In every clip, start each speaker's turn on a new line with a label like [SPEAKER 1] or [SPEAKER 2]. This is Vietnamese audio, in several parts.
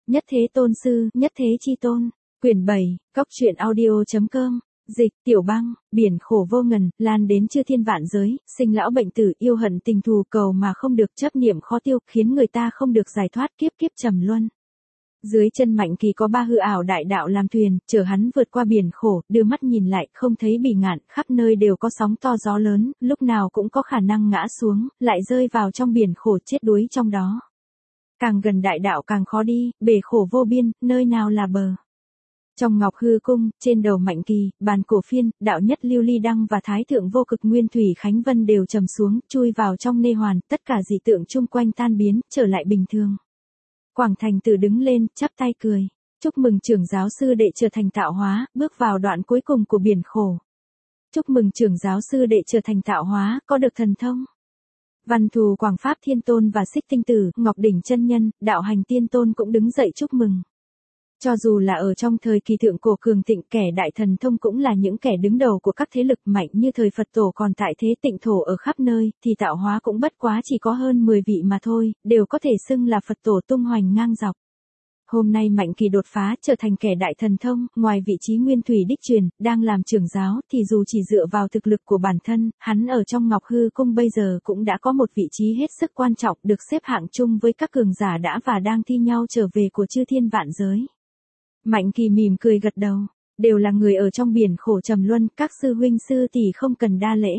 [SPEAKER 1] Nhất Thế Tôn Sư, Nhất Thế Chi Tôn. Quyển 7, Cóc truyện audio.com. Dịch, Tiểu Băng, biển khổ vô ngần, lan đến chư thiên vạn giới, sinh lão bệnh tử, yêu hận tình thù, cầu mà không được, chấp niệm khó tiêu, khiến người ta không được giải thoát, kiếp kiếp trầm luân. Dưới chân Mạnh Kỳ có ba hư ảo đại đạo làm thuyền, chở hắn vượt qua biển khổ, đưa mắt nhìn lại, không thấy bỉ ngạn, khắp nơi đều có sóng to gió lớn, lúc nào cũng có khả năng ngã xuống, lại rơi vào trong biển khổ chết đuối trong đó. Càng gần đại đạo càng khó đi, bể khổ vô biên, nơi nào là bờ. Trong Ngọc Hư Cung, trên đầu Mạnh Kỳ, Bàn Cổ Phiên, Đạo Nhất Lưu Ly Đăng và Thái Thượng Vô Cực Nguyên Thủy Khánh Vân đều trầm xuống, chui vào trong nê hoàn, tất cả dị tượng chung quanh tan biến, trở lại bình thường. Quảng Thành Tử đứng lên, chắp tay cười. Chúc mừng trưởng giáo sư đệ trở thành tạo hóa, bước vào đoạn cuối cùng của biển khổ. Chúc mừng trưởng giáo sư đệ trở thành tạo hóa, có được thần thông. Văn Thù Quảng Pháp Thiên Tôn và Xích Tinh Tử, Ngọc Đỉnh Chân Nhân, Đạo Hành Tiên Tôn cũng đứng dậy chúc mừng. Cho dù là ở trong thời kỳ thượng cổ cường thịnh, kẻ đại thần thông cũng là những kẻ đứng đầu của các thế lực mạnh như thời Phật tổ còn tại thế tịnh thổ ở khắp nơi, thì tạo hóa cũng bất quá chỉ có hơn 10 vị mà thôi, đều có thể xưng là Phật tổ tung hoành ngang dọc. Hôm nay Mạnh Kỳ đột phá trở thành kẻ đại thần thông, ngoài vị trí nguyên thủy đích truyền, đang làm trưởng giáo, thì dù chỉ dựa vào thực lực của bản thân, hắn ở trong Ngọc Hư Cung bây giờ cũng đã có một vị trí hết sức quan trọng, được xếp hạng chung với các cường giả đã và đang thi nhau trở về của chư thiên vạn giới. Mạnh Kỳ mỉm cười gật đầu, đều là người ở trong biển khổ trầm luân, các sư huynh sư tỷ không cần đa lễ.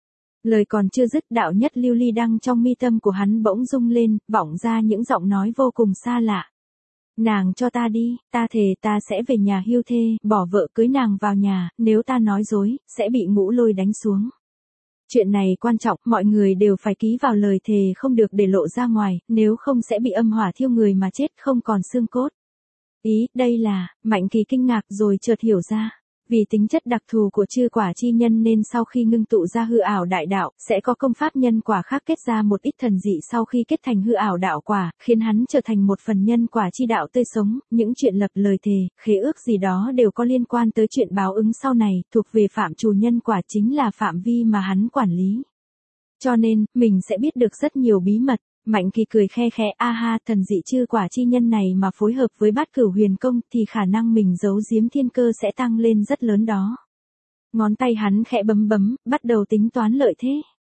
[SPEAKER 1] Lời còn chưa dứt, Đạo Nhất Lưu Ly Đăng trong mi tâm của hắn bỗng rung lên, vọng ra những giọng nói vô cùng xa lạ. Nàng cho ta đi, ta thề ta sẽ về nhà hưu thê, bỏ vợ cưới nàng vào nhà, nếu ta nói dối, sẽ bị Ngũ Lôi đánh xuống. Chuyện này quan trọng, mọi người đều phải ký vào lời thề không được để lộ ra ngoài, nếu không sẽ bị âm hỏa thiêu người mà chết không còn xương cốt. Ý, đây là, Mạnh Kỳ kinh ngạc rồi chợt hiểu ra. Vì tính chất đặc thù của chư quả chi nhân nên sau khi ngưng tụ ra hư ảo đại đạo, sẽ có công pháp nhân quả khác kết ra một ít thần dị sau khi kết thành hư ảo đạo quả, khiến hắn trở thành một phần nhân quả chi đạo tươi sống, những chuyện lập lời thề, khế ước gì đó đều có liên quan tới chuyện báo ứng sau này, thuộc về phạm trù nhân quả chính là phạm vi mà hắn quản lý. Cho nên, mình sẽ biết được rất nhiều bí mật. Mạnh Kỳ cười khe khẽ, a ha, thần dị chư quả chi nhân này mà phối hợp với Bát Cửu Huyền Công thì khả năng mình giấu giếm thiên cơ sẽ tăng lên rất lớn đó. Ngón tay hắn khẽ bấm bấm, bắt đầu tính toán lợi thế.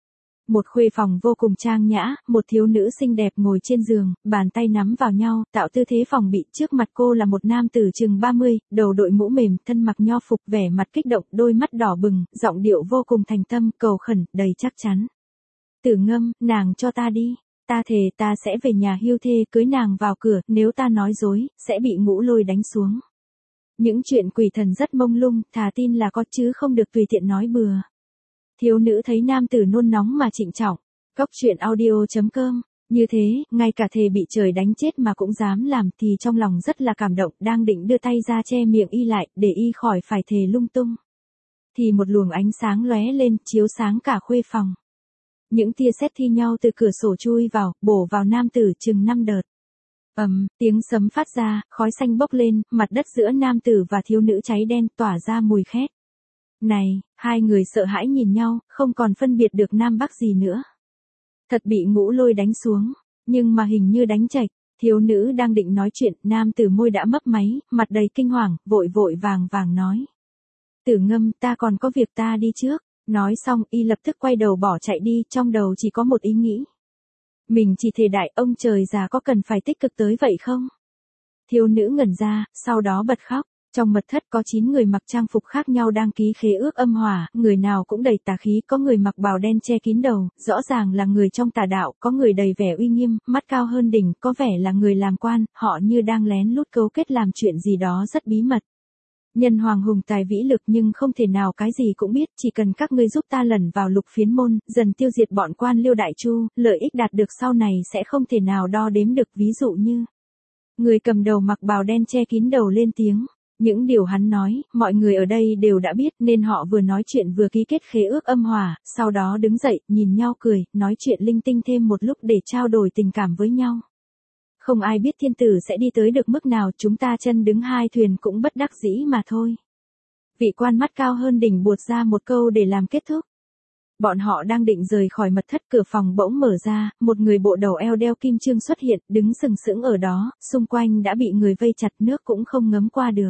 [SPEAKER 1] Một khuê phòng vô cùng trang nhã, một thiếu nữ xinh đẹp ngồi trên giường, bàn tay nắm vào nhau, tạo tư thế phòng bị, trước mặt cô là một nam tử chừng 30, đầu đội mũ mềm, thân mặc nho phục, vẻ mặt kích động, đôi mắt đỏ bừng, giọng điệu vô cùng thành tâm, cầu khẩn, đầy chắc chắn. Tử Ngâm, nàng cho ta đi. Ta thề ta sẽ về nhà hưu thê cưới nàng vào cửa, nếu ta nói dối, sẽ bị Ngũ Lôi đánh xuống. Những chuyện quỷ thần rất mông lung, thà tin là có chứ không được tùy tiện nói bừa. Thiếu nữ thấy nam tử nôn nóng mà trịnh trọng. Cóc truyện audio.com. Như thế, ngay cả thề bị trời đánh chết mà cũng dám làm thì trong lòng rất là cảm động, đang định đưa tay ra che miệng y lại, để y khỏi phải thề lung tung. Thì một luồng ánh sáng lóe lên, chiếu sáng cả khuê phòng. Những tia sét thi nhau từ cửa sổ chui vào, bổ vào nam tử chừng 5 đợt. Tiếng sấm phát ra, khói xanh bốc lên, mặt đất giữa nam tử và thiếu nữ cháy đen, tỏa ra mùi khét. Này, hai người sợ hãi nhìn nhau, không còn phân biệt được nam bắc gì nữa. Thật bị Ngũ Lôi đánh xuống, nhưng mà hình như đánh chệch. Thiếu nữ đang định nói chuyện, nam tử môi đã mấp máy, mặt đầy kinh hoàng, vội vội vàng vàng nói. Tử Ngâm, ta còn có việc, ta đi trước. Nói xong, y lập tức quay đầu bỏ chạy đi, trong đầu chỉ có một ý nghĩ. Mình chỉ thề đại, ông trời già có cần phải tích cực tới vậy không? Thiếu nữ ngẩn ra, sau đó bật khóc. Trong mật thất có 9 người mặc trang phục khác nhau đang ký khế ước âm hỏa, người nào cũng đầy tà khí, có người mặc bào đen che kín đầu, rõ ràng là người trong tà đạo, có người đầy vẻ uy nghiêm, mắt cao hơn đỉnh, có vẻ là người làm quan, họ như đang lén lút cấu kết làm chuyện gì đó rất bí mật. Nhân hoàng hùng tài vĩ lực nhưng không thể nào cái gì cũng biết, chỉ cần các ngươi giúp ta lẩn vào Lục Phiến Môn, dần tiêu diệt bọn quan Liêu Đại Chu, lợi ích đạt được sau này sẽ không thể nào đo đếm được, ví dụ như. Người cầm đầu mặc bào đen che kín đầu lên tiếng. Những điều hắn nói, mọi người ở đây đều đã biết nên họ vừa nói chuyện vừa ký kết khế ước âm hòa, sau đó đứng dậy, nhìn nhau cười, nói chuyện linh tinh thêm một lúc để trao đổi tình cảm với nhau. Không ai biết thiên tử sẽ đi tới được mức nào, chúng ta chân đứng hai thuyền cũng bất đắc dĩ mà thôi. Vị quan mắt cao hơn đỉnh buột ra một câu để làm kết thúc. Bọn họ đang định rời khỏi mật thất, cửa phòng bỗng mở ra, một người bộ đầu eo đeo kim chương xuất hiện, đứng sừng sững ở đó, xung quanh đã bị người vây chặt, nước cũng không ngấm qua được.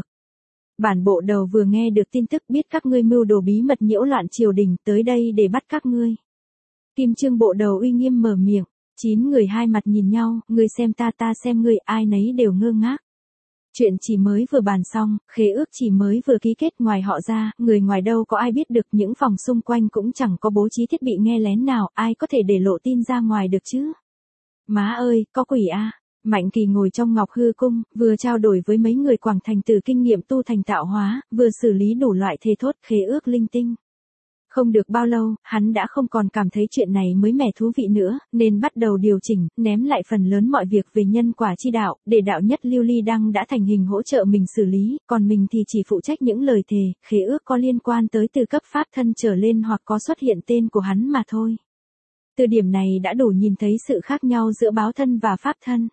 [SPEAKER 1] Bản bộ đầu vừa nghe được tin tức, biết các ngươi mưu đồ bí mật nhiễu loạn triều đình, tới đây để bắt các ngươi. Kim chương bộ đầu uy nghiêm mở miệng, 9 người hai mặt nhìn nhau, ngươi xem ta xem ngươi, ai nấy đều ngơ ngác. Chuyện chỉ mới vừa bàn xong, khế ước chỉ mới vừa ký kết, ngoài họ ra, người ngoài đâu có ai biết được, những phòng xung quanh cũng chẳng có bố trí thiết bị nghe lén nào, ai có thể để lộ tin ra ngoài được chứ. Má ơi, có quỷ à. Mạnh Kỳ ngồi trong Ngọc Hư Cung, vừa trao đổi với mấy người Quảng Thành từ kinh nghiệm tu thành tạo hóa, vừa xử lý đủ loại thề thốt khế ước linh tinh. Không được bao lâu, hắn đã không còn cảm thấy chuyện này mới mẻ thú vị nữa, nên bắt đầu điều chỉnh, ném lại phần lớn mọi việc về nhân quả chi đạo, để đạo nhất Lưu Ly Đăng đã thành hình hỗ trợ mình xử lý, còn mình thì chỉ phụ trách những lời thề, khế ước có liên quan tới từ cấp pháp thân trở lên hoặc có xuất hiện tên của hắn mà thôi. Từ điểm này đã đủ nhìn thấy sự khác nhau giữa báo thân và pháp thân.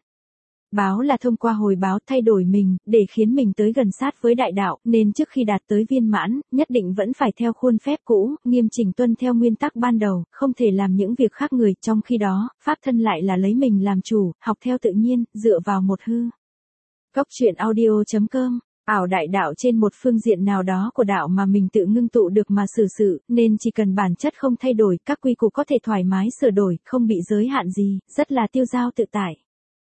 [SPEAKER 1] Báo là thông qua hồi báo thay đổi mình, để khiến mình tới gần sát với đại đạo, nên trước khi đạt tới viên mãn, nhất định vẫn phải theo khuôn phép cũ, nghiêm chỉnh tuân theo nguyên tắc ban đầu, không thể làm những việc khác người, trong khi đó, pháp thân lại là lấy mình làm chủ, học theo tự nhiên, dựa vào một hư. Góc truyện audio.com, ảo đại đạo trên một phương diện nào đó của đạo mà mình tự ngưng tụ được mà xử sự, nên chỉ cần bản chất không thay đổi, các quy củ có thể thoải mái sửa đổi, không bị giới hạn gì, rất là tiêu dao tự tại.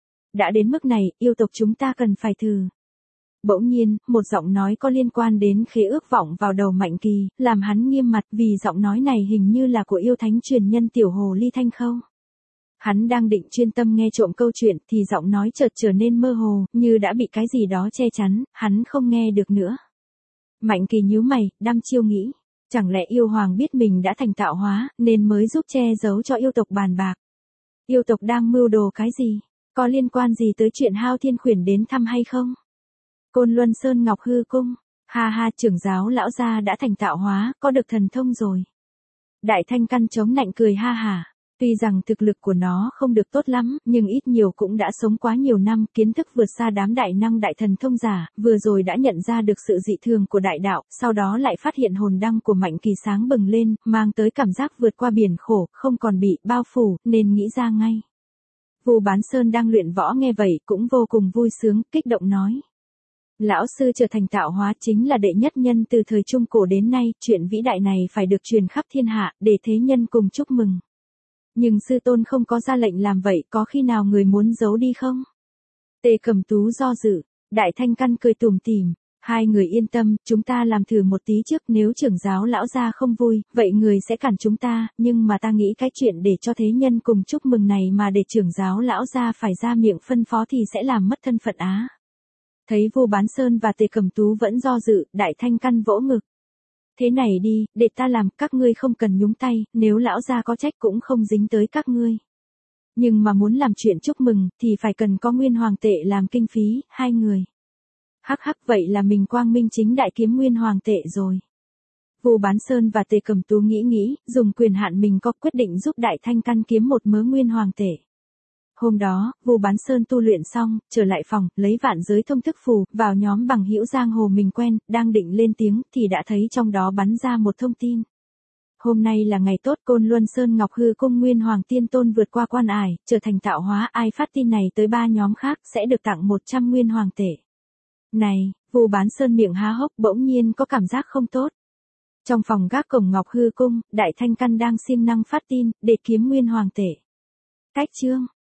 [SPEAKER 1] Đã đến mức này, yêu tộc chúng ta cần phải thử. Bỗng nhiên, một giọng nói có liên quan đến khế ước vọng vào đầu Mạnh Kỳ, làm hắn nghiêm mặt, vì giọng nói này hình như là của yêu thánh truyền nhân tiểu hồ ly Thanh Khâu. Hắn đang định chuyên tâm nghe trộm câu chuyện, thì giọng nói chợt trở nên mơ hồ, như đã bị cái gì đó che chắn, hắn không nghe được nữa. Mạnh Kỳ nhíu mày, đăm chiêu nghĩ, chẳng lẽ yêu hoàng biết mình đã thành tạo hóa, nên mới giúp che giấu cho yêu tộc bàn bạc. Yêu tộc đang mưu đồ cái gì? Có liên quan gì tới chuyện Hao Thiên Khuyển đến thăm hay không? Côn Luân Sơn Ngọc Hư Cung, ha ha, trưởng giáo lão gia đã thành tạo hóa, có được thần thông rồi. Đại Thanh Căn chống nạnh cười ha hả, tuy rằng thực lực của nó không được tốt lắm, nhưng ít nhiều cũng đã sống quá nhiều năm, kiến thức vượt xa đám đại năng đại thần thông giả, vừa rồi đã nhận ra được sự dị thường của đại đạo, sau đó lại phát hiện hồn đăng của Mạnh Kỳ sáng bừng lên, mang tới cảm giác vượt qua biển khổ, không còn bị bao phủ, nên nghĩ ra ngay. Vu Bán Sơn đang luyện võ nghe vậy cũng vô cùng vui sướng, kích động nói. Lão sư trở thành tạo hóa chính là đệ nhất nhân từ thời Trung Cổ đến nay, chuyện vĩ đại này phải được truyền khắp thiên hạ, để thế nhân cùng chúc mừng. Nhưng sư tôn không có ra lệnh làm vậy, có khi nào người muốn giấu đi không? Tề Cầm Tú do dự, Đại Thanh Căn cười tủm tỉm. Hai người yên tâm, chúng ta làm thử một tí trước, nếu trưởng giáo lão gia không vui, vậy người sẽ cản chúng ta, nhưng mà ta nghĩ cái chuyện để cho thế nhân cùng chúc mừng này mà để trưởng giáo lão gia phải ra miệng phân phó thì sẽ làm mất thân phận á. Thấy Vu Bán Sơn và Tề Cầm Tú vẫn do dự, Đại Thanh Căn vỗ ngực. Thế này đi, để ta làm, các ngươi không cần nhúng tay, nếu lão gia có trách cũng không dính tới các ngươi. Nhưng mà muốn làm chuyện chúc mừng, thì phải cần có Nguyên Hoàng tệ làm kinh phí, 2 người. Hắc hắc, vậy là mình quang minh chính đại kiếm Nguyên Hoàng tệ rồi. Vu Bán Sơn và Tề Cầm Tú nghĩ, dùng quyền hạn mình có quyết định giúp Đại Thanh Căn kiếm một mớ Nguyên Hoàng tệ. Hôm đó, Vu Bán Sơn tu luyện xong, trở lại phòng, lấy vạn giới thông thức phù, vào nhóm bằng hữu giang hồ mình quen, đang định lên tiếng, thì đã thấy trong đó bắn ra một thông tin. Hôm nay là ngày tốt, Côn Luân Sơn Ngọc Hư Cung Nguyên Hoàng Tiên Tôn vượt qua quan ải, trở thành tạo hóa, ai phát tin này tới 3 nhóm khác, sẽ được tặng 100 Nguyên Hoàng tệ. Này, Vu Bán Sơn miệng há hốc, bỗng nhiên có cảm giác không tốt. Trong phòng gác cổng Ngọc Hư Cung, Đại Thanh Căn đang siêng năng phát tin, để kiếm Nguyên Hoàng tệ. Cách chương.